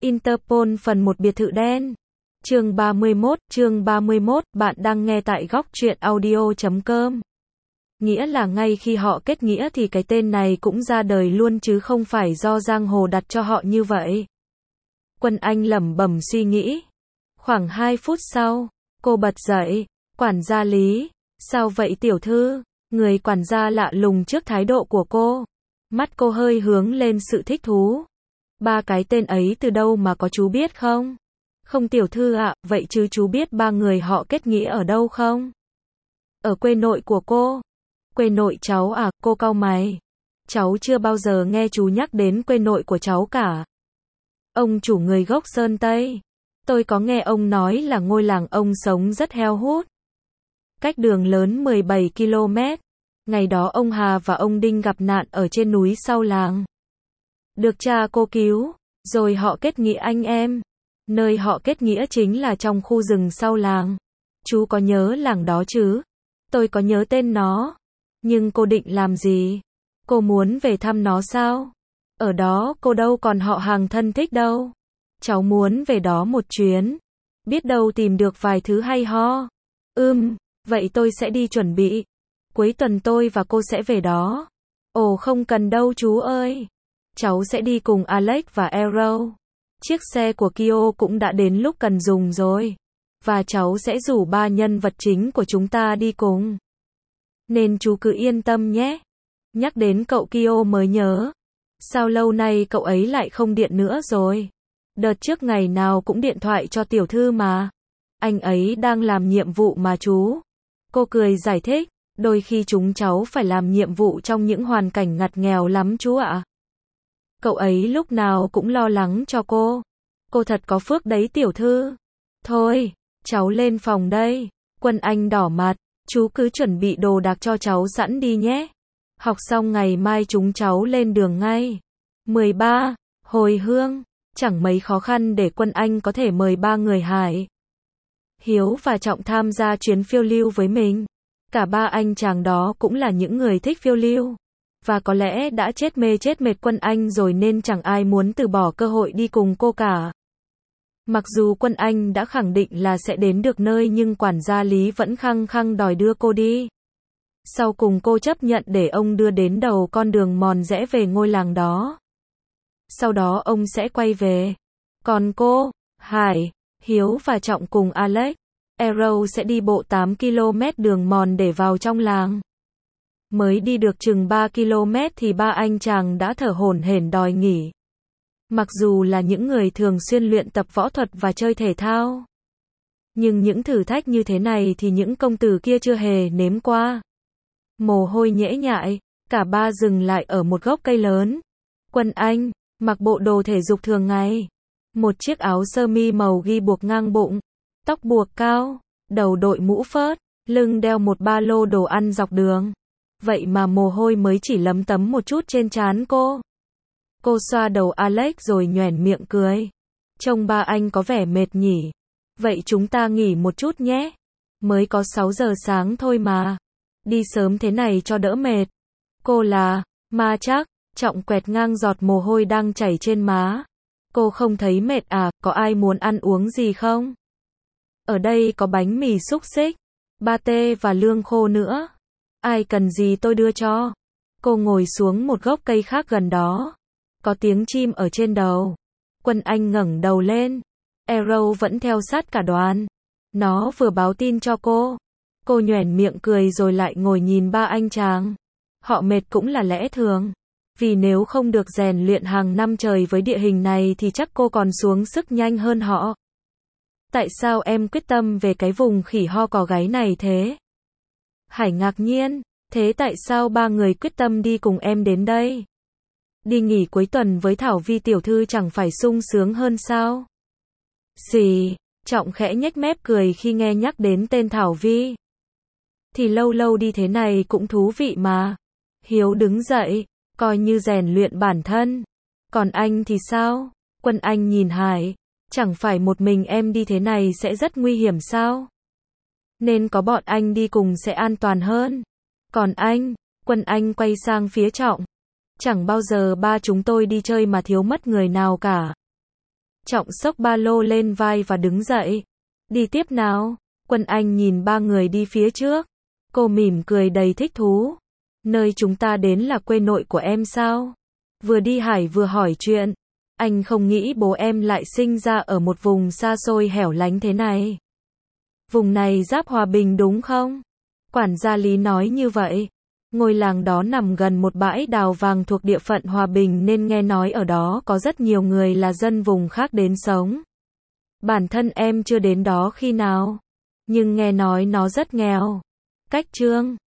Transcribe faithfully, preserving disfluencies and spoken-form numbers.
Interpol phần một biệt thự đen. Chương ba mươi mốt, chương ba mươi mốt, bạn đang nghe tại góc truyện audio chấm com. Nghĩa là ngay khi họ kết nghĩa thì cái tên này cũng ra đời luôn chứ không phải do giang hồ đặt cho họ như vậy. Quân Anh lẩm bẩm suy nghĩ. Khoảng hai phút sau, cô bật dậy, quản gia Lý, sao vậy tiểu thư? Người quản gia lạ lùng trước thái độ của cô. Mắt cô hơi hướng lên sự thích thú. Ba cái tên ấy từ đâu mà có chú biết không? Không tiểu thư ạ, vậy chứ chú biết ba người họ kết nghĩa ở đâu không? Ở quê nội của cô. Quê nội cháu à, cô cau mày. Cháu chưa bao giờ nghe chú nhắc đến quê nội của cháu cả. Ông chủ người gốc Sơn Tây. Tôi có nghe ông nói là ngôi làng ông sống rất heo hút. Cách đường lớn mười bảy ki lô mét. Ngày đó ông Hà và ông Đinh gặp nạn ở trên núi sau làng. Được cha cô cứu, rồi họ kết nghĩa anh em. Nơi họ kết nghĩa chính là trong khu rừng sau làng. Chú có nhớ làng đó chứ? Tôi có nhớ tên nó. Nhưng cô định làm gì? Cô muốn về thăm nó sao? Ở đó cô đâu còn họ hàng thân thích đâu. Cháu muốn về đó một chuyến. Biết đâu tìm được vài thứ hay ho. Ừm, vậy tôi sẽ đi chuẩn bị. Cuối tuần tôi và cô sẽ về đó. Ồ không cần đâu chú ơi. Cháu sẽ đi cùng Alex và Arrow. Chiếc xe của Kyo cũng đã đến lúc cần dùng rồi. Và cháu sẽ rủ ba nhân vật chính của chúng ta đi cùng. Nên chú cứ yên tâm nhé. Nhắc đến cậu Kyo mới nhớ. Sao lâu nay cậu ấy lại không điện nữa rồi? Đợt trước ngày nào cũng điện thoại cho tiểu thư mà. Anh ấy đang làm nhiệm vụ mà chú. Cô cười giải thích. Đôi khi chúng cháu phải làm nhiệm vụ trong những hoàn cảnh ngặt nghèo lắm chú ạ. Cậu ấy lúc nào cũng lo lắng cho cô. Cô thật có phước đấy tiểu thư. Thôi, cháu lên phòng đây. Quân Anh đỏ mặt. Chú cứ chuẩn bị đồ đạc cho cháu sẵn đi nhé. Học xong ngày mai chúng cháu lên đường ngay. mười ba. Hồi hương. Chẳng mấy khó khăn để Quân Anh có thể mời ba người Hải, Hiếu và Trọng tham gia chuyến phiêu lưu với mình. Cả ba anh chàng đó cũng là những người thích phiêu lưu. Và có lẽ đã chết mê chết mệt Quân Anh rồi nên chẳng ai muốn từ bỏ cơ hội đi cùng cô cả. Mặc dù Quân Anh đã khẳng định là sẽ đến được nơi nhưng quản gia Lý vẫn khăng khăng đòi đưa cô đi. Sau cùng cô chấp nhận để ông đưa đến đầu con đường mòn rẽ về ngôi làng đó. Sau đó ông sẽ quay về. Còn cô, Hải, Hiếu và Trọng cùng Alex, Arrow sẽ đi bộ tám ki lô mét đường mòn để vào trong làng. Mới đi được chừng ba ki lô mét thì ba anh chàng đã thở hổn hển đòi nghỉ. Mặc dù là những người thường xuyên luyện tập võ thuật và chơi thể thao. Nhưng những thử thách như thế này thì những công tử kia chưa hề nếm qua. Mồ hôi nhễ nhại, cả ba dừng lại ở một gốc cây lớn. Quân Anh, mặc bộ đồ thể dục thường ngày. Một chiếc áo sơ mi màu ghi buộc ngang bụng. Tóc buộc cao, đầu đội mũ phớt, lưng đeo một ba lô đồ ăn dọc đường. Vậy mà mồ hôi mới chỉ lấm tấm một chút trên trán cô. Cô xoa đầu Alex rồi nhoẻn miệng cười. Trông ba anh có vẻ mệt nhỉ. Vậy chúng ta nghỉ một chút nhé. Mới có sáu giờ sáng thôi mà. Đi sớm thế này cho đỡ mệt. Cô là, ma chắc, Trọng quẹt ngang giọt mồ hôi đang chảy trên má. Cô không thấy mệt à, có ai muốn ăn uống gì không? Ở đây có bánh mì xúc xích, pate và lương khô nữa. Ai cần gì tôi đưa cho. Cô ngồi xuống một gốc cây khác gần đó. Có tiếng chim ở trên đầu. Quân Anh ngẩng đầu lên. Arrow vẫn theo sát cả đoàn. Nó vừa báo tin cho cô. Cô nhoẻn miệng cười rồi lại ngồi nhìn ba anh chàng. Họ mệt cũng là lẽ thường. Vì nếu không được rèn luyện hàng năm trời với địa hình này thì chắc cô còn xuống sức nhanh hơn họ. Tại sao em quyết tâm về cái vùng khỉ ho cò gáy này thế? Hải ngạc nhiên. Thế tại sao ba người quyết tâm đi cùng em đến đây? Đi nghỉ cuối tuần với Thảo Vi tiểu thư chẳng phải sung sướng hơn sao? Xì, Trọng khẽ nhếch mép cười khi nghe nhắc đến tên Thảo Vi. Thì lâu lâu đi thế này cũng thú vị mà. Hiếu đứng dậy, coi như rèn luyện bản thân. Còn anh thì sao? Quân Anh nhìn Hải. Chẳng phải một mình em đi thế này sẽ rất nguy hiểm sao? Nên có bọn anh đi cùng sẽ an toàn hơn. Còn anh, Quân Anh quay sang phía Trọng. Chẳng bao giờ ba chúng tôi đi chơi mà thiếu mất người nào cả. Trọng xốc ba lô lên vai và đứng dậy. Đi tiếp nào. Quân Anh nhìn ba người đi phía trước. Cô mỉm cười đầy thích thú. Nơi chúng ta đến là quê nội của em sao? Vừa đi Hải vừa hỏi chuyện. Anh không nghĩ bố em lại sinh ra ở một vùng xa xôi hẻo lánh thế này. Vùng này giáp Hòa Bình đúng không? Quản gia Lý nói như vậy. Ngôi làng đó nằm gần một bãi đào vàng thuộc địa phận Hòa Bình nên nghe nói ở đó có rất nhiều người là dân vùng khác đến sống. Bản thân em chưa đến đó khi nào, nhưng nghe nói nó rất nghèo. Cách Trương